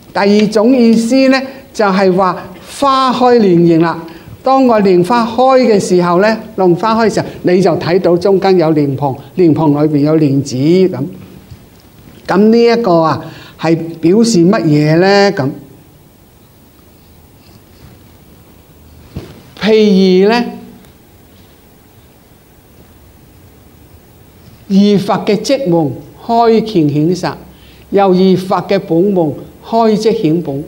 第二種意思咧，就係話花開蓮盈啦。當個蓮花開嘅時候咧，龍花開嘅時候，你就睇到中間有蓮蓬，蓮蓬裏邊有蓮子咁。咁呢一個啊，係表示乜嘢咧？咁譬如咧，二佛嘅職門開乾顯實，又二佛嘅本門開職顯本。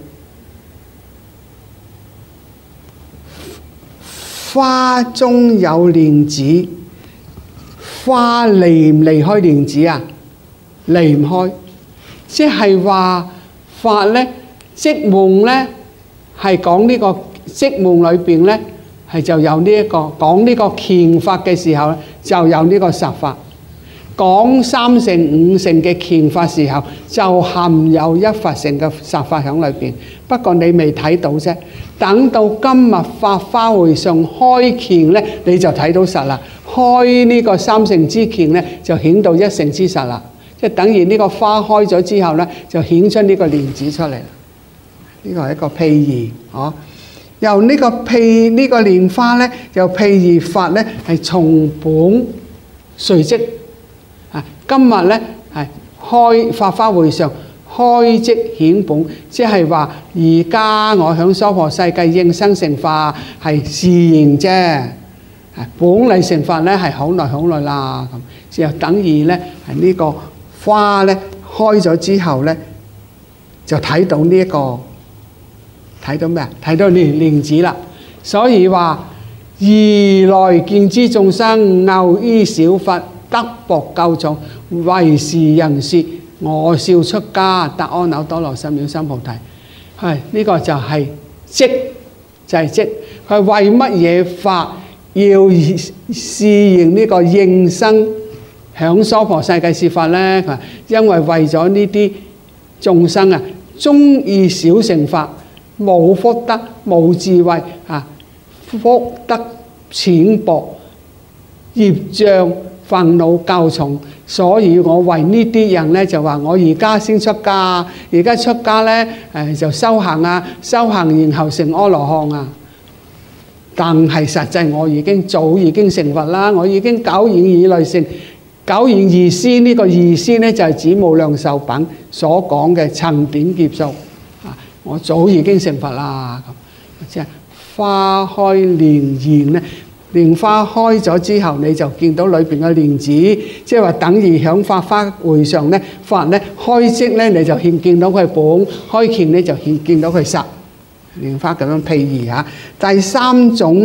花中有蓮子，花離唔離開蓮子啊？離唔開，即係話法咧，職門咧係講呢個職門裏邊咧係就有呢一個講呢個乾法嘅時候咧，就有呢個實法。講三乘五乘嘅乾法時候，就含有一佛乘嘅實法喺裏邊。不過你未睇到啫，等到今日法花會上開乾咧，你就睇到實啦。開呢個三乘之乾咧，就顯到一乘之實啦。即係等於呢個花開咗之後咧，就顯出呢個蓮子出嚟啦。呢個係一個譬喻，哦。由呢個呢個蓮花咧，又譬喻法咧係從本隨職。今日咧係開法花會上開職顯本，即係話而家我響娑婆世界應生成法係自然啫，本嚟成法咧係好耐好耐啦。咁就等於咧係呢個花咧開咗之後咧，就睇到呢一個睇到咩啊？睇到蓮子啦。所以話如來見知眾生偶於小佛，德薄垢重，為是人說，我少出家，得阿耨多羅三藐三菩提。係呢個就係職，就係職。佢為乜嘢法要示現呢個應生響娑婆世界說法咧？佢話因為為咗呢啲眾生啊，中意小乘法，冇福德，冇智慧啊，福德淺薄，業障煩惱較重，所以我為呢啲人咧就話我而家先出家，而家出家咧就修行啊，修行然後成阿羅漢啊。但係實際我早已經成佛啦，我已經久遠以來成久遠義師。呢個義師咧就係指無量壽品所講嘅層點劫數啊，我早已經成佛啦。咁即係花開蓮盈咧。蓮花開咗之後，你就見到裏邊嘅蓮子，即係話等於響法花會上咧，法咧開職咧，你就見到佢本；開乾咧就見到佢實。蓮花咁樣譬喻嚇。第三種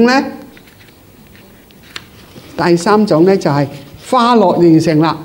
咧就係花落蓮城啦。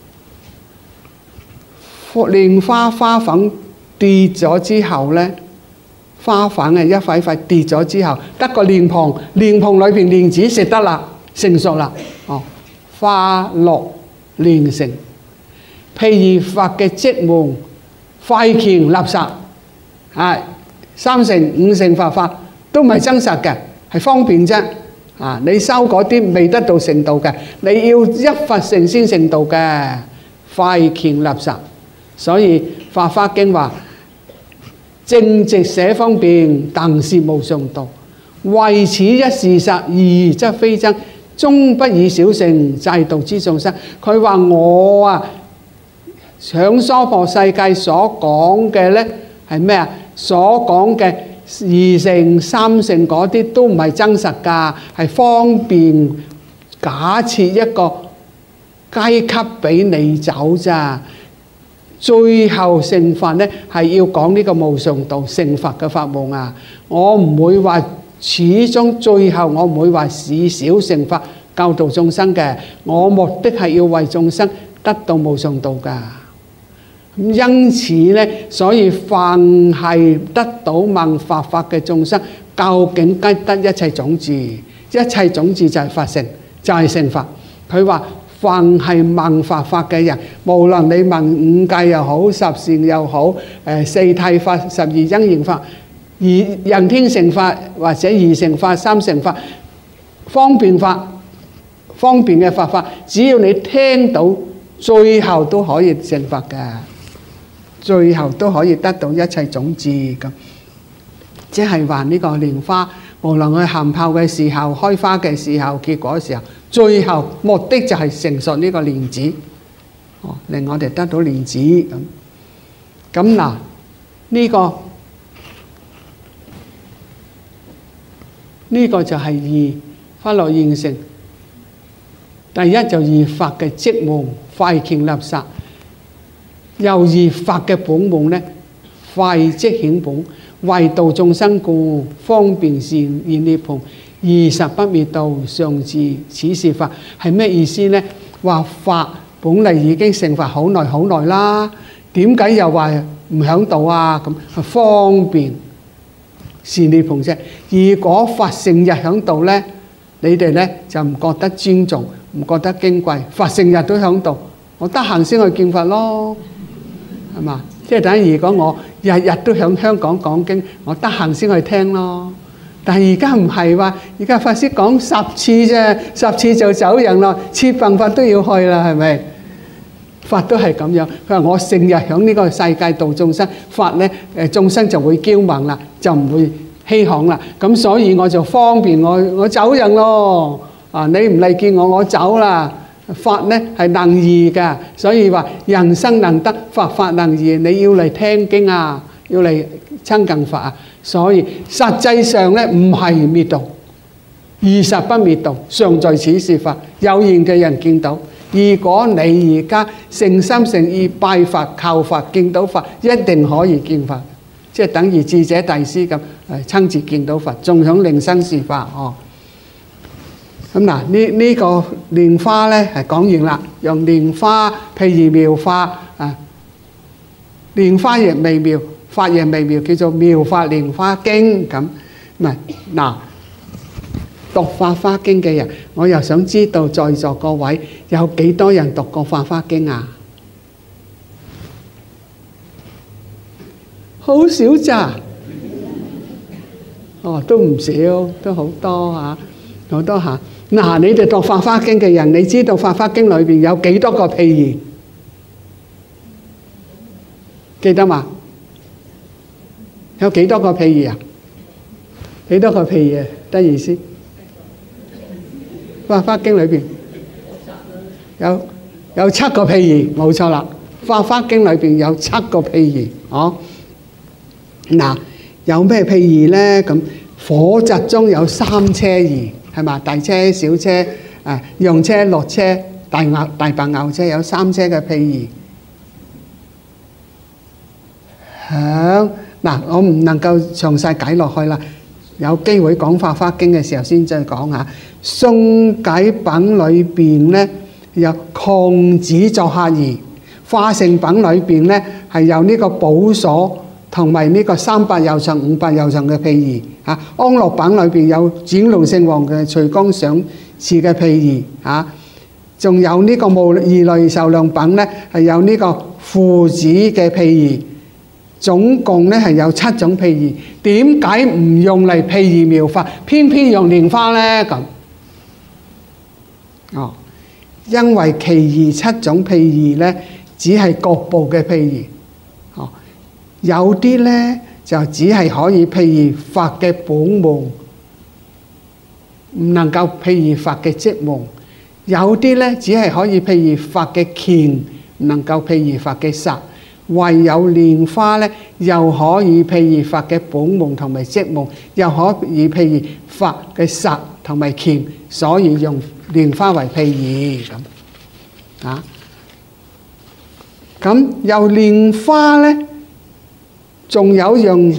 蓮花粉跌咗之後咧。花粉啊，一塊塊跌咗之後，得個蓮蓬，蓮蓬裏邊蓮子食得啦，成熟啦。哦，花落蓮城，譬如法嘅職門，快乾立實，係三乘五乘法都唔係真實嘅，係方便啫。啊，你修嗰啲未得到成道嘅，你要一佛乘先成道嘅，快乾立實。所以《法華經》話。正直捨方便，但是無上道。為此一事實，二則非真，終不以小乘濟度之眾生。佢話我啊，響娑婆世界所講嘅咧係咩啊？所講嘅二乘、三乘嗰啲都唔係真實㗎，係方便假設一個階級俾你走咋。最後成佛咧係要講呢個無上道成佛嘅法門啊！我唔會話始終最後我唔會話使小乘法教導眾生嘅，我目的係要為眾生得到無上道㗎。咁因此咧，所以凡係得到聞法法嘅眾生，究竟皆得一切種子，一切種子就係法乘，就係成佛。佢話。凡係聞法法嘅人，無論你聞五戒又好，十善又好，四諦法、十二因緣法、人天乘法或者二乘法、三乘法、方便法、方便嘅法，只要你聽到，最後都可以成佛嘅。 最後都可以得到一切種子咁。即係話呢個蓮花，無論佢含苞嘅時候、開花嘅時候、結果嘅時候，最後目的就係成熟呢個蓮子，令我哋得到蓮子咁。咁嗱，呢個就係義法樂現成。第一就義法嘅職務快乾立實，又義法嘅本門咧，快即顯本，為度眾生故，方便善現涅槃，二實不滅道，上自此是法。係咩意思呢？話法本嚟已經成佛好耐好耐啦，點解又話唔響度啊？咁方便善涅槃啫。如果法成日響度呢，你哋呢就唔覺得尊重，唔覺得矜貴。法成日都響度，我得閒先去見佛咯，係嘛？即係等於如果我日日都響香港講經，我得閒先去聽咯。但係而家唔係話，而家法師講10次啫，10次就走人啦，設辦法都要去啦，係咪？法都係咁樣。佢話我成日響呢個世界度眾生，法呢眾生就會驕猛啦，就唔會稀罕啦。咁所以我就方便我走人咯。啊，你唔嚟見我，我走啦。法呢係能移嘅，所以話人生能得，法能移。你要嚟聽經啊，要嚟親近法啊。所以實際上呢唔係滅道，二實不滅道，尚在此是法。有緣嘅人見到，如果你而家誠心誠意拜法靠法見到法，一定可以見法，即係等於智者大師咁親自見到佛，仲響令生是法哦。咁嗱，呢個蓮花咧係講完啦，用蓮花譬如妙法啊，蓮花亦微妙，法亦微妙，叫做妙法蓮花經咁。唔係嗱，讀法華經嘅人，我又想知道在座各位有幾多人讀過法華經啊？好少咋？哦，都唔少，都好多嚇，好多嚇。嗱，你哋讀法華經嘅人，你知道法華經裏邊有幾多個譬喻？記得嘛？有幾多個譬喻啊？幾多個譬喻？得意思？法華經裏邊有7個譬喻，冇錯啦。法華經裏邊有7個譬喻，哦。嗱，有咩譬喻咧？咁火宅中有3車兒。係嘛？大車、小車、用車、落車、大白牛車，有3車嘅譬喻。嗱，我唔能夠詳細解落去啦。有機會講法華經嘅時候先再講下。宋解品裏邊咧有窮子作客兒，化成品裏邊咧係有呢個寶所同埋呢個300有情、500有情嘅譬喻。安樂品裏邊有轉輪聖王嘅隨光賞賜嘅譬喻，仲有呢個無二類壽量品咧係有呢個父子嘅譬喻，總共咧係有7種譬喻。點解唔用嚟譬喻妙法，偏偏用蓮花咧？咁因為其餘7種譬喻咧只係局部嘅譬喻，有啲咧就只係可以譬喻法嘅本門，唔能夠譬喻法嘅職門；有啲咧只係可以譬喻法嘅乾，唔能夠譬喻法嘅實。唯有蓮花咧，又可以譬喻法嘅本門同埋職門，又可以譬喻法嘅實同埋乾，所以用蓮花為譬喻咁。咁由蓮花咧，仲有樣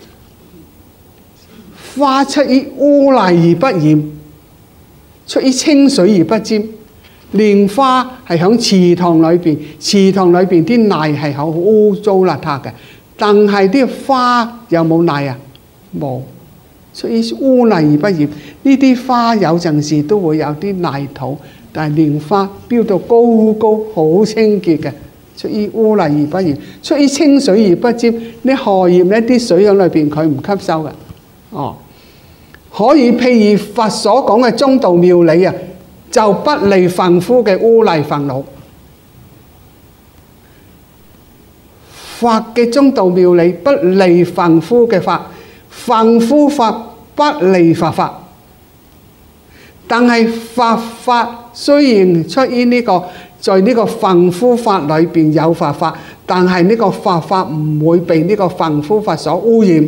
花出於污泥而不染，出於清水而不沾。蓮花係響池塘裏邊，池塘裏邊啲泥係好污糟邋遢嘅，但係啲花有冇泥啊？冇，出於污泥而不染。呢啲花有陣時都會有啲泥土，但係蓮花標到高高，好清潔嘅。出於污泥而不染，出於清水而不沾。啲荷葉呢啲水喺裏邊，佢唔吸收嘅。可以譬如佛所講嘅中道妙理啊，就不利凡夫嘅污泥煩惱。 法嘅中道妙理不離凡夫嘅法，凡夫法不離佛法。但係佛法雖然出於呢個，在呢個凡夫法裏邊有佛法，但係呢個佛法唔會被呢個凡夫法所污染。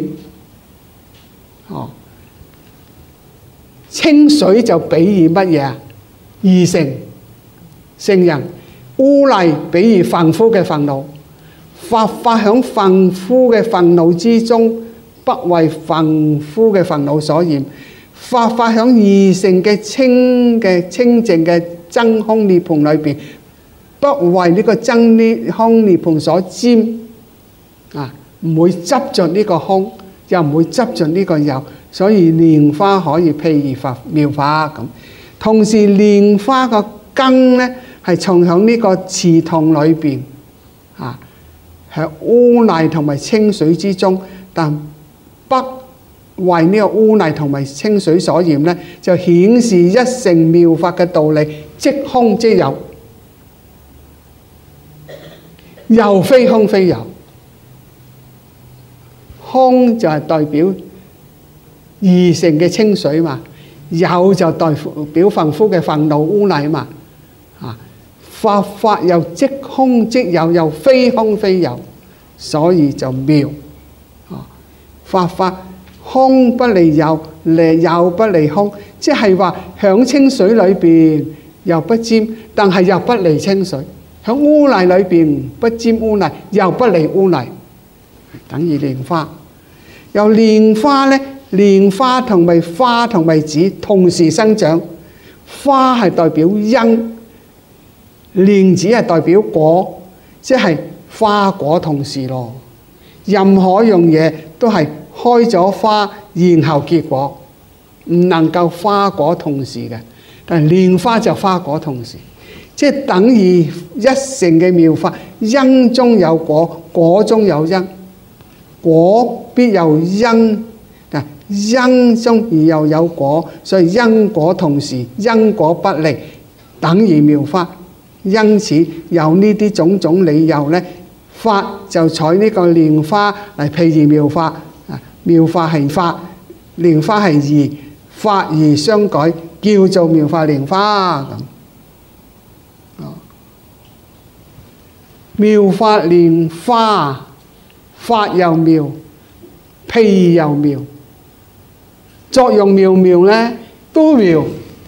清水就比喻乜嘢啊？二乘人，污泥比喻凡夫嘅煩惱。佛法響凡夫嘅煩惱之中，不為凡夫嘅煩惱所染。佛法響二乘嘅清淨嘅真空涅槃裏邊，不為呢個真空涅槃所沾，唔會執着呢個空，又唔會執着呢個有，所以蓮花可以譬喻佛妙法咁。同時蓮花個根咧係藏響呢個池塘裏邊，喺污泥同埋清水之中，但不為呢個污泥同埋清水所染咧，就顯示一乘妙法嘅道理，即空即有，又非空非有。空就係代表二乘嘅清水嘛，有就代表凡夫嘅煩惱污泥嘛。佛法又即空即有，又非空非有，所以就妙。佛法空不離有，有不離空，即係話響清水裏邊又不沾，但係又不離清水；響污泥裏邊不沾污泥，又不離污泥，等於蓮花。由蓮花呢，蓮花同埋花同埋籽同時生長，花係代表因，蓮子係代表果，即係花果同時咯。任何樣嘢都係開咗花，然後結果，唔能夠花果同時嘅。但係蓮花就花果同時，即係等於一乘嘅妙法，因中有果，果中有因，果必有因，因中而又有果，所以因果同時，因果不離，等於妙法。因此有呢啲種種理由呢，法就採呢個蓮花嚟譬喻妙法。妙法係法，蓮花係義，法義相改，叫做妙法蓮花咁。妙法蓮花，法又妙，譬喻又妙，作用妙妙呢都妙。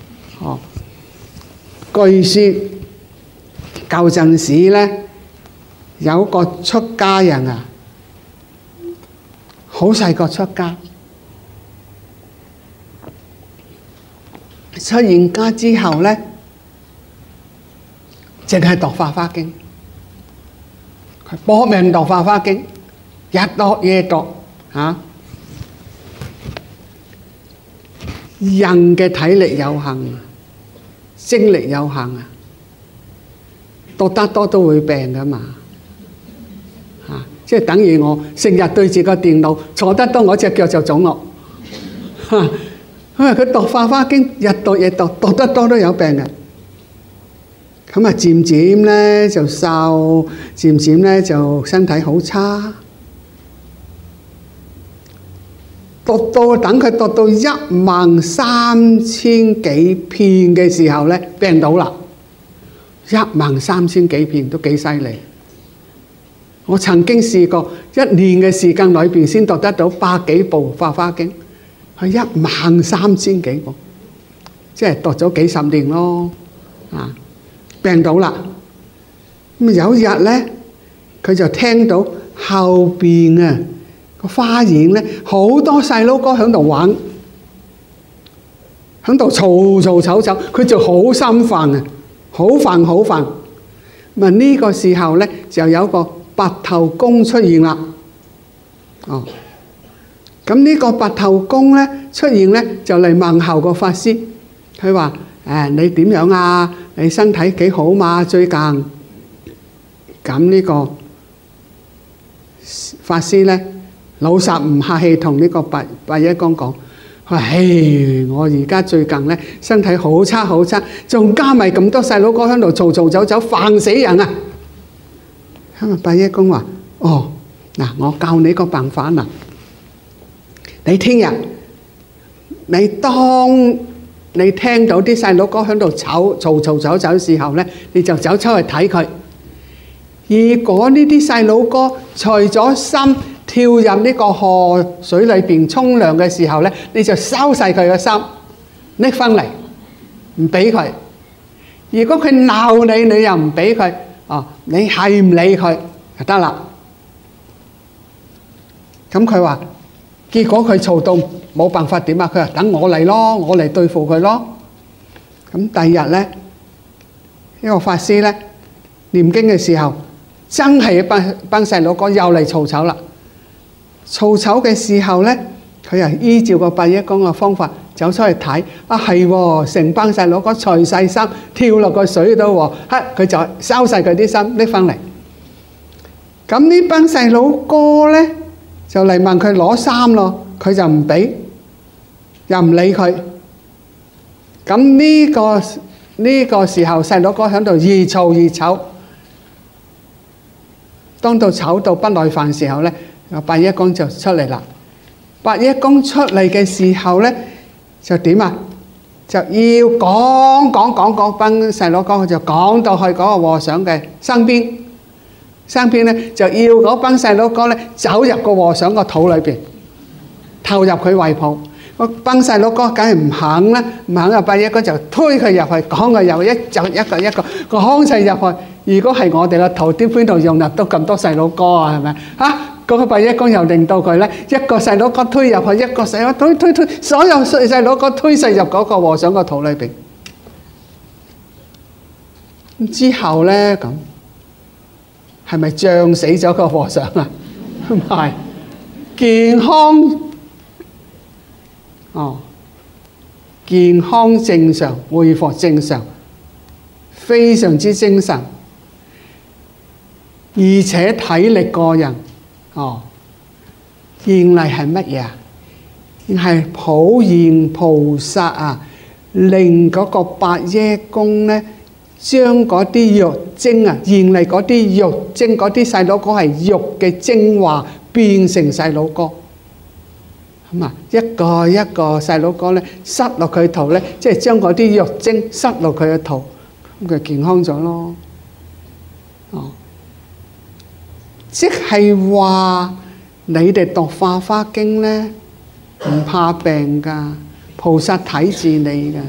據說舊陣時呢，有個出家人啊，好細個出家，出完家之後呢，淨係讀《法華經》，佢搏命讀《法華經》，日讀夜讀嚇。人嘅體力有限，精力有限啊，讀得多都會病噶嘛。即係等於我成日對住個電腦坐得多，我隻腳就腫咯。因為佢讀《法華經》，日讀夜讀，讀得多都有病嘅。咁啊，漸漸咧就瘦，漸漸咧就身體好差。等佢讀到13000幾遍嘅時候咧，病倒啦。13000幾遍都幾犀利。我曾經試過1年嘅時間裏邊先讀得到100幾部《法華經》，係13000幾部，即係讀咗幾十年咯。病倒啦。咁有一日咧，佢就聽到後邊啊個花園咧好多細佬哥喺度玩，喺度嘈嘈吵吵，佢就好心煩啊，好煩。咁呢個時候咧就有個白頭公出現啦。咁呢個白頭公咧出現咧就嚟問候個法師，佢話：你點樣啊？你身體幾好嘛？最近咁呢個法師咧老實唔客氣，同呢個白一公講：佢話我而家最近咧身體好差，仲加埋咁多細佬哥喺度嘈嘈走走，煩死人啊！咁啊，白一公話： 嗱，我教你個辦法嗱，你聽日你當你聽到啲細佬哥喺度嘈嘅時候咧，你就走出去睇佢。如果呢啲細佬哥除咗心跳入呢個河水裏邊沖涼嘅時候咧，你就收細佢嘅心，拎翻嚟，唔俾佢。如果佢鬧你，你又唔俾佢，你係唔理佢就得啦。咁佢話，結果佢嘈到冇辦法點啊？佢話等我嚟咯，我嚟對付佢咯。咁第二日咧，呢個法師咧念經嘅時候，真係一班細佬哥又嚟嘈吵啦。嘈吵嘅時候咧，佢又依照個八一公嘅方法走出去睇，係喎，成班細佬哥除晒衫跳落個水度喎，佢就收晒佢啲衫拎翻嚟。咁呢班細佬哥咧就嚟問佢攞衫咯，佢就唔俾，又唔理佢。咁呢個時候細佬哥喺度越嘈越吵，當到吵到不耐煩時候咧，八一公就出嚟啦。八一公出嚟嘅時候咧，就點啊？就要講，班細佬哥就講到去嗰個和尚嘅身邊咧，就要嗰班細佬哥咧走入個和尚個肚裏邊，投入佢懷抱。個班細佬哥梗係唔肯啦，唔肯啊！八一公就推佢入去，講佢入去，一個講晒入去。如果係我哋個頭，邊度容納到咁多細佬哥啊？係咪嗰個八一公又令到佢咧，一個細佬哥推入去，一個細佬推，所有細佬哥推晒入嗰個和尚個肚裏邊。之後咧，咁係咪脹死咗個和尚啊？唔係，健康健康正常，恢復正常，非常之精神，而且體力過人。原嚟係乜嘢啊？係普賢菩薩啊，令嗰個八一公咧，將嗰啲肉精啊，原嚟嗰啲肉精，嗰啲細佬哥係肉嘅精華變成細佬哥。咁啊，一個細佬哥咧，塞落佢肚咧，即係將嗰啲肉精塞落佢嘅肚，咁佢健康咗咯。即係話你哋讀化花經咧，唔怕病噶，菩薩睇住你噶。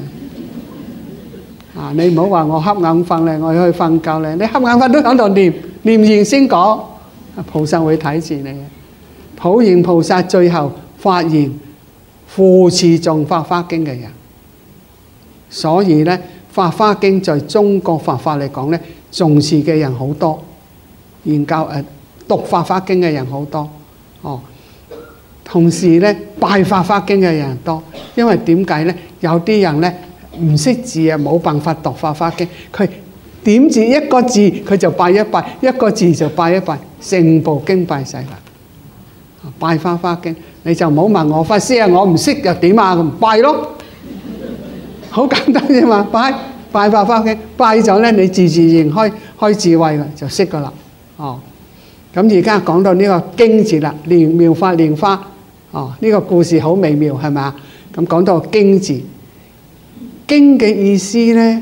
你唔好話我瞌眼瞓咧，我要去瞓覺咧，你瞌眼瞓都喺度念完先講，菩薩會睇住你。普賢菩薩最後發言扶持誦法華經嘅人，所以咧法華經在中國佛法嚟講咧，重視嘅人好多，研究讀法華經嘅人好多。同時咧拜法華經嘅人多，因為點解咧？有啲人咧唔識字啊，冇辦法讀法華經，佢點字一個字佢就拜一拜，一個字就拜一拜，成部經拜晒啦。拜法華經，你就唔好問我法師啊，我唔識又點啊？咁拜咯，好簡單啫嘛。拜法華經，拜咗咧，你自然開智慧啦，就識噶啦。咁而家講到呢個經字啦，妙法蓮花，呢個故事好微妙係咪啊？咁講到經字，經嘅意思咧，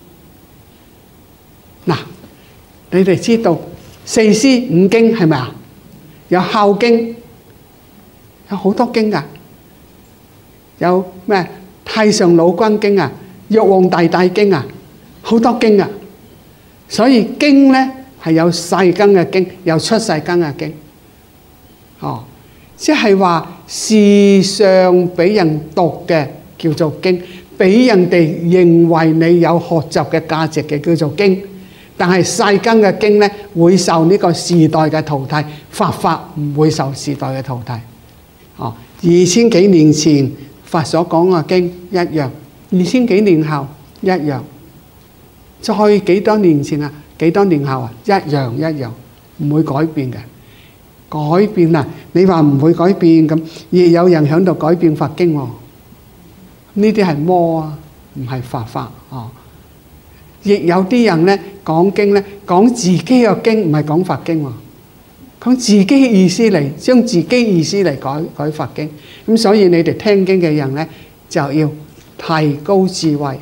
嗱，你哋知道四書五經係咪啊？有孝經，有好多經噶，有咩太上老君經啊、玉皇大帝經啊，好多經啊。所以經咧係有世間嘅經，有出世間嘅經。即係話時常俾人讀嘅叫做經，俾人哋認為你有學習嘅價值嘅叫做經。但係世間嘅經咧會受呢個時代嘅淘汰，佛法唔會受時代嘅淘汰。2000幾年前佛所講嘅經一樣，2000幾年後一樣，再幾多年前啊，幾多年後啊，一樣，唔會改變嘅。改變啊！你話唔會改變咁，亦有人喺度改變佛經喎。呢啲係魔啊，唔係佛法。亦有啲人咧講經咧，講自己嘅經，唔係講佛經喎。 講自己意思嚟，將自己意思嚟改法經。咁所以你哋聽經嘅人咧，就要提高智慧，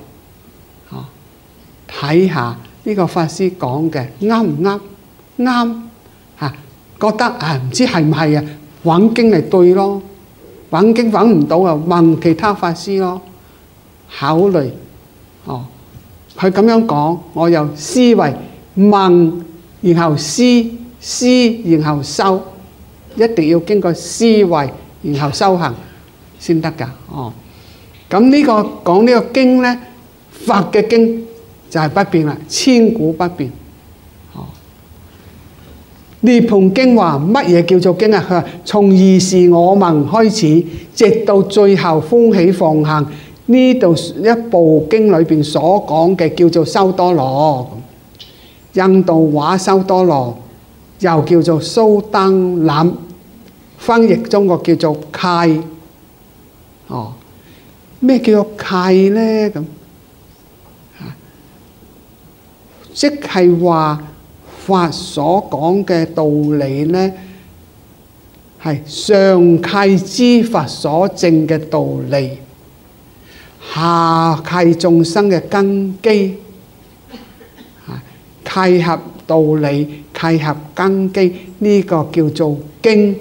睇下呢個法師講嘅啱唔啱？啱嚇，覺得唔知係唔係啊？揾經嚟對咯，揾經揾唔到啊，問其他法師咯，考慮佢咁樣講，我又思維問，然後思然後修，一定要經過思維，然後修行先得㗎。咁呢個講呢個經咧，法嘅經就係不變啦，千古不變。涅槃經話乜嘢叫做經啊？佢話從兒時我聞開始，直到最後歡喜奉行。呢度一部經裏邊所講嘅叫做修多羅，印度話修多羅又叫做蘇登諗，翻譯中國叫做契。咩叫做契咧？咁即係話法所講嘅道理咧，係上契之法所證嘅道理，下契眾生嘅根基，契合道理、契合根基，呢個叫做經。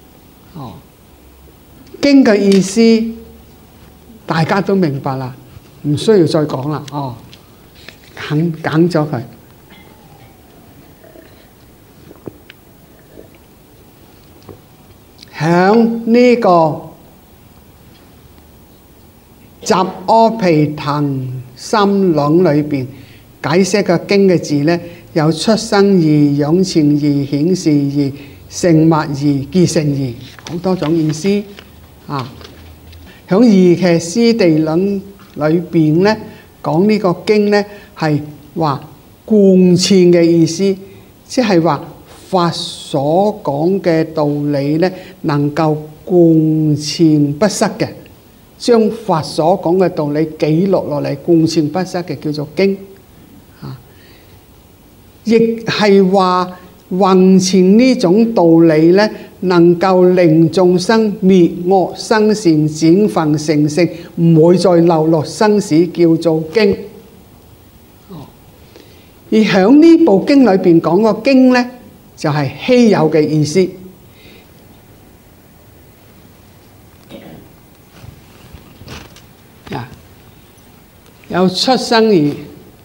經嘅意思大家都明白啦，唔需要再講啦。揀咗佢。響呢個集阿毗曇心論裏邊解釋嘅經嘅字咧，有出生義、養情義、顯示義、成密義、結成義，好多種意思。響二騎師地論裏邊咧，講呢個經咧係話貫徹嘅意思，即係話法所講嘅道理咧，能夠貫徹不失嘅，將法所講嘅道理記錄落嚟，貫徹不失嘅叫做經。亦係話弘傳呢種道理咧，能夠令眾生滅惡生善、轉凡成聖，唔會再流落生死，叫做經。而喺呢部經裏邊講個經咧，就係稀有嘅意思。有出生義、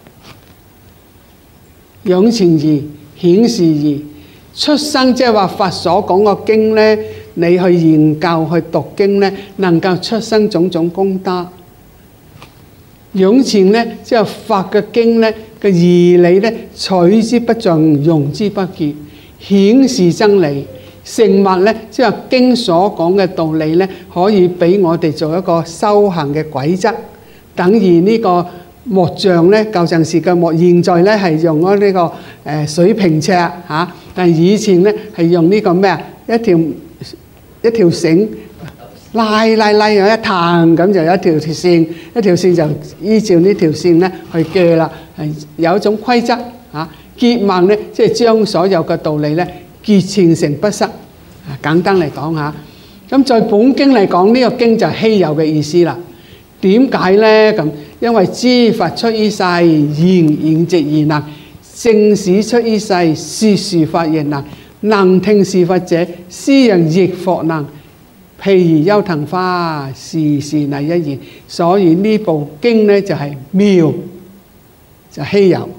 養情義、顯示義。出生即係話法所講個經咧，你去研究去讀經咧，能夠出生種種功德。養情咧，即係法嘅經咧嘅義理咧，取之不盡，用之不竭，顯示真理。成密咧，即係經所講嘅道理咧，可以俾我哋做一個修行嘅軌則。等於呢個木匠咧，舊陣時嘅木，現在咧係用咗呢個水平尺嚇，但係以前咧係用呢個咩啊？一條繩拉有一彈，咁就有一條線就依照呢條線咧去鋸啦。係有一種規則嚇，結盟咧即係將所有嘅道理咧結傳成不失。簡單嚟講嚇，咁在本經嚟講，呢個經就係稀有嘅意思啦。點解咧？咁因為知法出於世，言直而能；正史出於世，說法亦能。能聽是法者，斯人亦復能。譬如優藤花，時時乃一言。所以呢部經咧就係妙，就稀有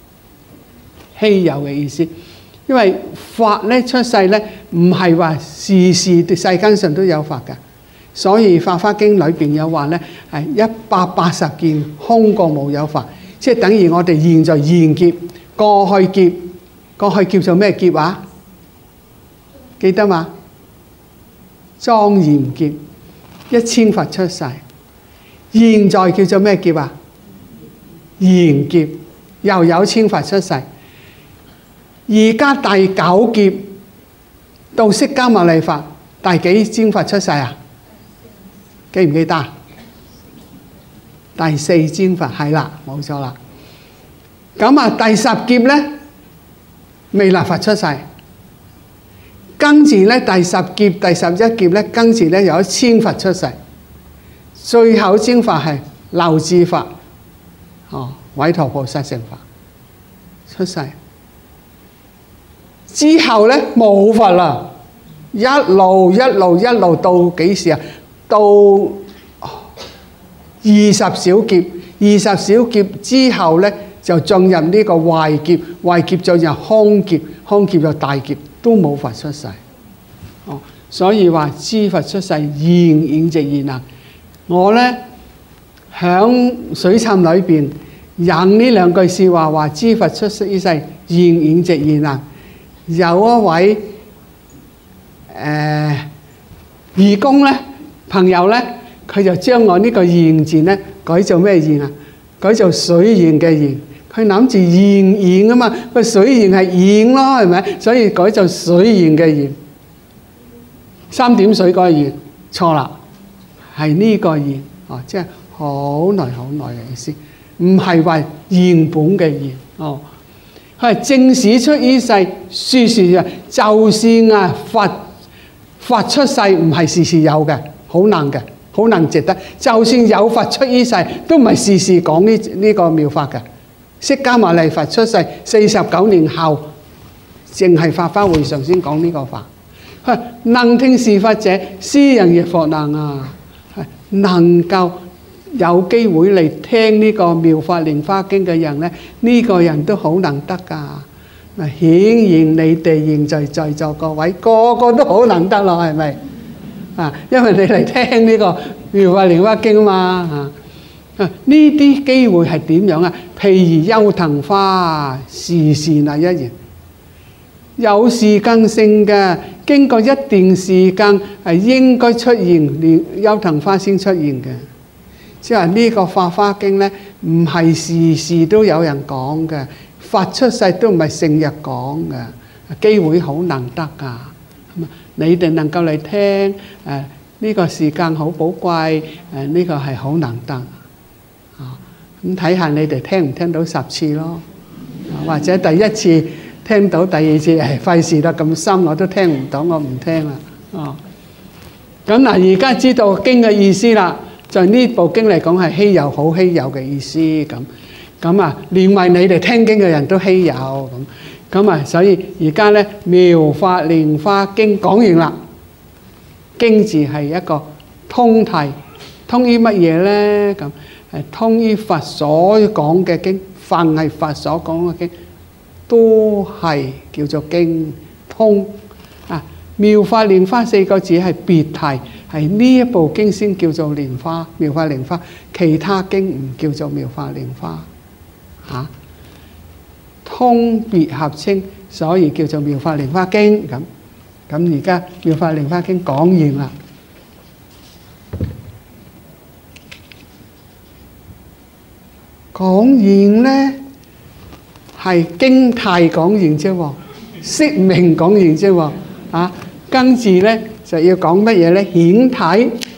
嘅意思。因為法咧出世咧，唔係話時世間上都有法㗎。所以《法華經》裏邊有話咧，係180件空過無有法，即係等於我哋現在現劫、過去劫，過去叫做咩劫啊？記得嘛？莊嚴劫，1000佛出世。現在叫做咩劫啊？現劫，又有1000佛出世。而家第9劫到釋迦牟尼佛，第幾尊佛出世啊？記唔記得？第4尊佛係啦，冇錯啦。咁啊，第10劫咧，彌勒佛出世。 跟住咧第10劫、第11劫咧，跟住咧有千佛出世，最後稱法係漏智法，韋馱菩薩成佛出世。之後咧冇佛啦，一路到幾時啊？到20小劫，20小劫之後咧就進入呢個壞劫，壞劫進入空劫，空劫就大劫，都冇佛出世。所以話諸佛出世現影寂現行。我咧響水懺裏邊引呢兩句説話，話諸佛出世現影寂現行。有一位義工咧朋友咧，佢就將我呢個現字咧改做咩現啊？改做水現嘅現。佢諗住現啊嘛，個水現係現咯，係咪？所以改做水現嘅現。3點水嗰個現錯啦，係呢個現即係好耐嘅意思，唔係話現本嘅現佢係正史出於世，説啊，就算啊佛出世唔係時時有嘅，好難嘅，好難值得。就算有佛出於世，都唔係時時講呢個妙法嘅。釋迦牟尼佛出世49年後，淨係法華會上先講呢個法。佢能聽是法者，斯人亦復能啊！能夠有機會嚟聽呢個《妙法蓮華經》嘅人咧，呢個人都好能得㗎。咪顯然你哋現在座各位個個都好能得咯，係咪？因為你嚟聽呢個《妙法蓮華經》嘛。呢啲機會係點樣啊？譬如優騰花時時那一言，有時間性嘅，經過一段時間係應該出現，優騰花先出現嘅。即係呢個《法華經》咧，唔係時時都有人講嘅，佛出世都唔係成日講嘅，機會好難得㗎。你哋能夠嚟聽，呢個時間好寶貴，呢個係好難得。咁睇下你哋聽唔聽到10次咯，或者第一次聽到，第二次費事啦，咁深我都聽唔到，我唔聽啦。咁嗱，而家知道經嘅意思啦，就呢部經嚟講係稀有，好稀有嘅意思。咁啊，連為你哋聽經嘅人都稀有咁啊，所以而家咧《妙法蓮華經》講完啦。經字係一個通題，通於乜嘢咧？咁係通於佛所講嘅經，凡係佛所講嘅經，都係叫做經通。妙法蓮華4個字係別題，係呢一部經先叫做蓮華，妙法蓮華，其他經唔叫做妙法蓮華。通別合稱，所以叫做妙法蓮華經。咁而家妙法蓮華經講完啦。講完咧係經題講完啫喎，釋名講完啫喎。跟住咧就要講乜嘢咧？顯體。